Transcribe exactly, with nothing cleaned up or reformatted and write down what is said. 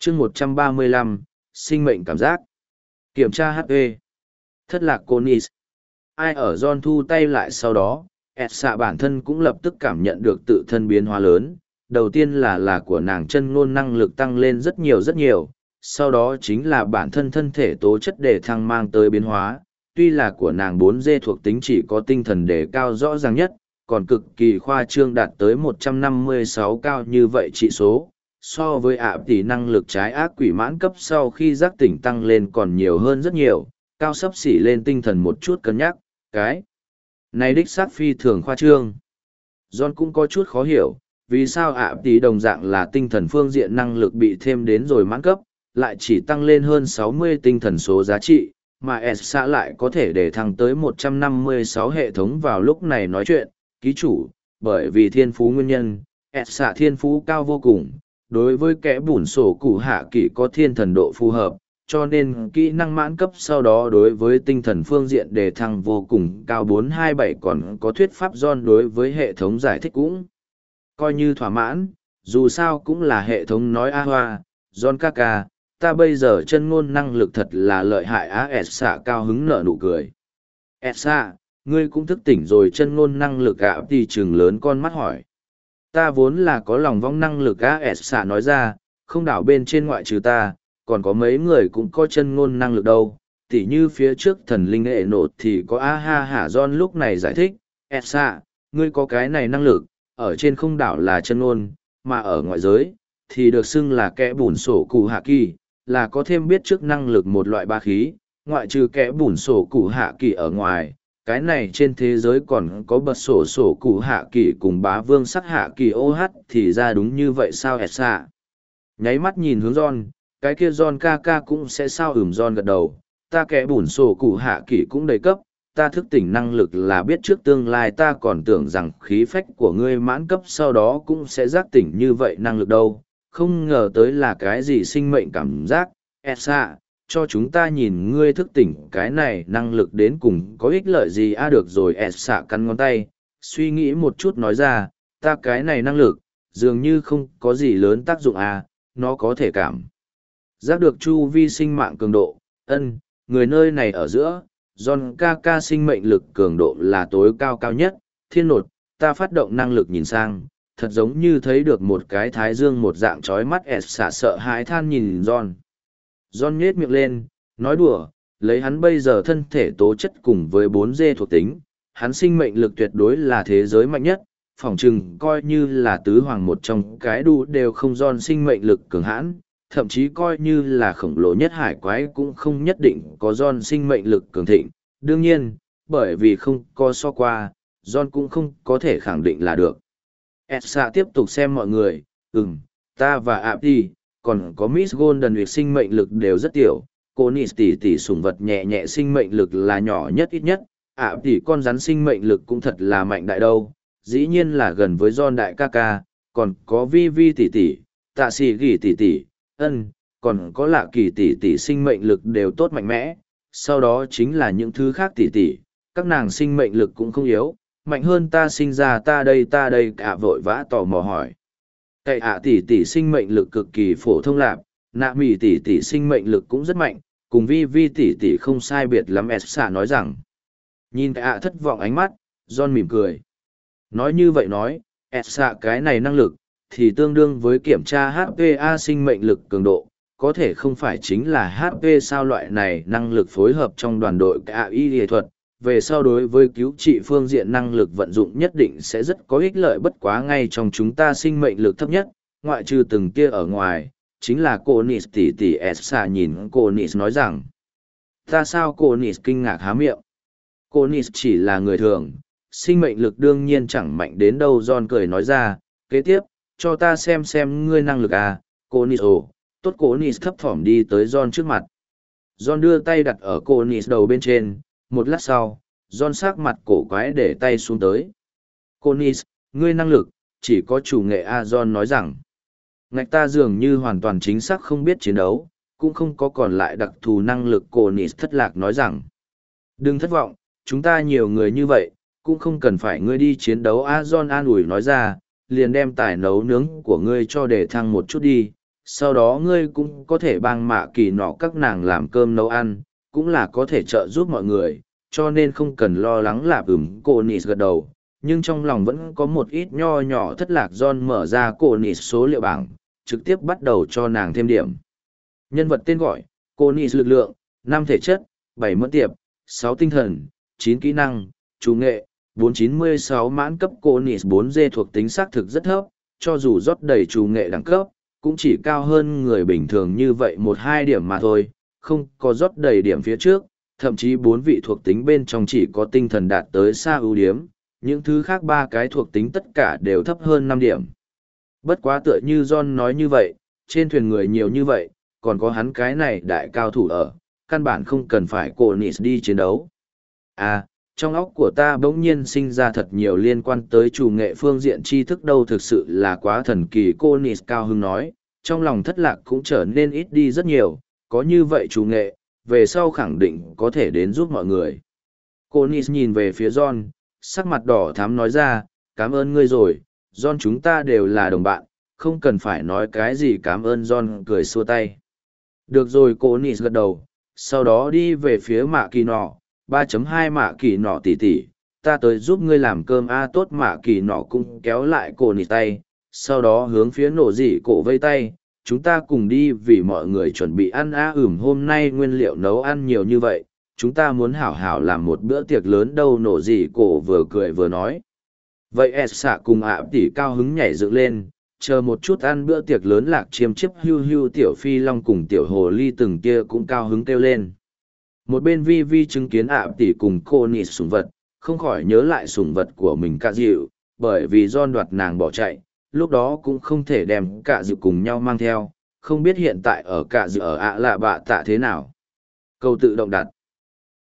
chương một trăm ba mươi lăm, sinh mệnh cảm giác. Kiểm tra hát pê. Thất lạc Conis. Ai ở John thu tay lại sau đó, ẹt xạ bản thân cũng lập tức cảm nhận được tự thân biến hóa lớn. Đầu tiên là là của nàng chân ngôn năng lực tăng lên rất nhiều rất nhiều, sau đó chính là bản thân thân thể tố chất đề thăng mang tới biến hóa. Tuy là của nàng bốn D thuộc tính chỉ có tinh thần đề cao rõ ràng nhất, còn cực kỳ khoa trương đạt tới một trăm năm mươi sáu cao như vậy trị số. So với ạ tỷ năng lực trái ác quỷ mãn cấp sau khi giác tỉnh tăng lên còn nhiều hơn rất nhiều, cao sấp xỉ lên tinh thần một chút cân nhắc, cái này đích xác phi thường khoa trương. John cũng có chút khó hiểu, vì sao ạ tỷ đồng dạng là tinh thần phương diện năng lực bị thêm đến rồi mãn cấp, lại chỉ tăng lên hơn sáu mươi tinh thần số giá trị, mà S xã lại có thể để thăng tới một trăm năm mươi sáu hệ thống vào lúc này nói chuyện, ký chủ, bởi vì thiên phú nguyên nhân, S xã thiên phú cao vô cùng. Đối với kẻ bùn sổ cụ hạ kỳ có thiên thần độ phù hợp, cho nên kỹ năng mãn cấp sau đó đối với tinh thần phương diện đề thăng vô cùng cao bốn hai bảy, còn có thuyết pháp John đối với hệ thống giải thích cũng coi như thỏa mãn, dù sao cũng là hệ thống nói a hoa, John ca ca, ta bây giờ chân ngôn năng lực thật là lợi hại á. S xạ cao hứng nở nụ cười. S xạ, ngươi cũng thức tỉnh rồi. Chân ngôn năng lực ạ thì trừng lớn con mắt hỏi. Ta vốn là có lòng vong năng lực á. S xạ nói ra, không đảo bên trên ngoại trừ ta, còn có mấy người cũng có chân ngôn năng lực đâu, tỉ như phía trước thần linh hệ nột thì có a ha hả. John lúc này giải thích, S xạ, ngươi có cái này năng lực, ở trên không đảo là chân ngôn, mà ở ngoại giới, thì được xưng là kẻ bùn sổ cụ hạ kỳ, là có thêm biết trước năng lực một loại ba khí, ngoại trừ kẻ bùn sổ cụ hạ kỳ ở ngoài. Cái này trên thế giới còn có bật sổ sổ cụ hạ kỳ cùng bá vương sắc hạ kỳ ô hát thì ra đúng như vậy sao. S xạ nháy mắt nhìn hướng John, cái kia John ca ca cũng sẽ sao. Ừm. John gật đầu, ta kẻ bùn sổ cụ hạ kỳ cũng đầy cấp, ta thức tỉnh năng lực là biết trước tương lai, ta còn tưởng rằng khí phách của ngươi mãn cấp sau đó cũng sẽ giác tỉnh như vậy năng lực đâu, không ngờ tới là cái gì sinh mệnh cảm giác. S xạ, cho chúng ta nhìn ngươi thức tỉnh cái này năng lực đến cùng có ích lợi gì. A được rồi. S xạ cắn ngón tay, suy nghĩ một chút nói ra, ta cái này năng lực, dường như không có gì lớn tác dụng à, nó có thể cảm giác được chu vi sinh mạng cường độ. Ân, người nơi này ở giữa, John ca ca sinh mệnh lực cường độ là tối cao cao nhất. Thiên nột, ta phát động năng lực nhìn sang, thật giống như thấy được một cái thái dương một dạng chói mắt. S xạ sợ hãi than nhìn John. John nhếch miệng lên, nói đùa, lấy hắn bây giờ thân thể tố chất cùng với bốn D thuộc tính, hắn sinh mệnh lực tuyệt đối là thế giới mạnh nhất, phỏng chừng coi như là tứ hoàng một trong cái đu đều không. John sinh mệnh lực cường hãn, thậm chí coi như là khổng lồ nhất hải quái cũng không nhất định có John sinh mệnh lực cường thịnh. Đương nhiên, bởi vì không có so qua, John cũng không có thể khẳng định là được. Elsa tiếp tục xem mọi người, ừm, ta và Abdi, còn có Miss Golden việc sinh mệnh lực đều rất tiểu. Cô Nis tỷ tỷ sủng vật nhẹ nhẹ sinh mệnh lực là nhỏ nhất ít nhất, Abdi con rắn sinh mệnh lực cũng thật là mạnh đại đâu. Dĩ nhiên là gần với John đại ca ca, còn có Vi Vi tỷ tỷ, Tạ Sĩ Gỉ tỷ tỷ, ân, còn có Lạ Kỳ tỷ tỷ sinh mệnh lực đều tốt mạnh mẽ. Sau đó chính là những thứ khác tỷ tỷ, các nàng sinh mệnh lực cũng không yếu, mạnh hơn ta sinh ra ta đây ta đây. Cả vội vã tò mò hỏi. Cậy ạ tỷ tỷ sinh mệnh lực cực kỳ phổ thông lạp, Nạ Mì tỷ tỷ sinh mệnh lực cũng rất mạnh, cùng Vi Vi tỷ tỷ không sai biệt lắm. S xạ nói rằng. Nhìn ạ thất vọng ánh mắt, John mỉm cười. Nói như vậy nói, S xạ cái này năng lực, thì tương đương với kiểm tra hát pê a sinh mệnh lực cường độ, có thể không phải chính là hát pê sao. Loại này năng lực phối hợp trong đoàn đội cả y nghệ thuật, về sau đối với cứu trị phương diện năng lực vận dụng nhất định sẽ rất có ích lợi. Bất quá ngay trong chúng ta sinh mệnh lực thấp nhất, ngoại trừ từng kia ở ngoài, chính là cô Nis tỷ tỷ. S xạ nhìn cô Nis nói rằng. Ta sao? Cô Nis kinh ngạc há miệng. Cô Nis chỉ là người thường, sinh mệnh lực đương nhiên chẳng mạnh đến đâu. John cười nói ra, kế tiếp, cho ta xem xem ngươi năng lực à. Cô Nis ồ, tốt. Cô Nis thấp thỏm đi tới John trước mặt. John đưa tay đặt ở cô Nis đầu bên trên, một lát sau, John sắc mặt cổ quái để tay xuống tới. Cô Nis, ngươi năng lực, chỉ có chủ nghệ a. John nói rằng, ngạch ta dường như hoàn toàn chính xác không biết chiến đấu, cũng không có còn lại đặc thù năng lực. Cô Nis thất lạc nói rằng, đừng thất vọng, chúng ta nhiều người như vậy, cũng không cần phải ngươi đi chiến đấu a. John an ủi nói ra, liền đem tài nấu nướng của ngươi cho để thăng một chút đi, Sau đó ngươi cũng có thể bang mạ kỳ nọ các nàng làm cơm nấu ăn, cũng là có thể trợ giúp mọi người, cho nên không cần lo lắng lạp ửng cô Nis gật đầu. Nhưng trong lòng vẫn có một ít nho nhỏ thất lạc. John mở ra cô Nis số liệu bảng, trực tiếp bắt đầu cho nàng thêm điểm. Nhân vật tên gọi, cô Nis lực lượng, năm thể chất, bảy mẫn tiệp, sáu tinh thần, chín kỹ năng, chủ nghệ, bốn chín mươi sáu mãn cấp. Cô Nis bốn D thuộc tính xác thực rất thấp, cho dù rót đầy chủ nghệ đẳng cấp, cũng chỉ cao hơn người bình thường như vậy một hai điểm mà thôi, không có rót đầy điểm phía trước, thậm chí bốn vị thuộc tính bên trong chỉ có tinh thần đạt tới xa ưu điểm, những thứ khác ba cái thuộc tính tất cả đều thấp hơn năm điểm. Bất quá tựa như John nói như vậy, trên thuyền người nhiều như vậy, còn có hắn cái này đại cao thủ ở, căn bản không cần phải cô Nis đi chiến đấu. À, trong óc của ta bỗng nhiên sinh ra thật nhiều liên quan tới chủ nghệ phương diện tri thức đâu, thực sự là quá thần kỳ. Cô Nis cao hứng nói, trong lòng thất lạc cũng trở nên ít đi rất nhiều, có như vậy chủ nghệ, về sau khẳng định có thể đến giúp mọi người. Cô Nis nhìn về phía John, sắc mặt đỏ thắm nói ra, cảm ơn ngươi rồi, John, chúng ta đều là đồng bạn, không cần phải nói cái gì cảm ơn. John cười xua tay. Được rồi, cô Nis gật đầu, sau đó đi về phía mạ kỳ nọ. ba chấm hai mạ kỳ nọ tỉ tỉ, ta tới giúp ngươi làm cơm a. Tốt. Mạ kỳ nọ cũng kéo lại cô Nis tay, sau đó hướng phía nổ dị cổ vây tay, chúng ta cùng đi vì mọi người chuẩn bị ăn a. Ừm, hôm nay nguyên liệu nấu ăn nhiều như vậy, chúng ta muốn hảo hảo làm một bữa tiệc lớn đâu. Nổ dị cổ vừa cười vừa nói. Vậy S xạ cùng ạ tỉ cao hứng nhảy dựng lên, chờ một chút ăn bữa tiệc lớn. Lạc chiêm chiếp hưu hưu tiểu phi long cùng tiểu hồ ly từng kia cũng cao hứng kêu lên. Một bên vi vi chứng kiến ạ tỉ cùng cô Nis sủng vật, không khỏi nhớ lại sủng vật của mình cả dịu, bởi vì John đoạt nàng bỏ chạy, lúc đó cũng không thể đem cả dịu cùng nhau mang theo, không biết hiện tại ở cả dịu ở ạ lạ bạ tạ thế nào. Câu tự động đặt.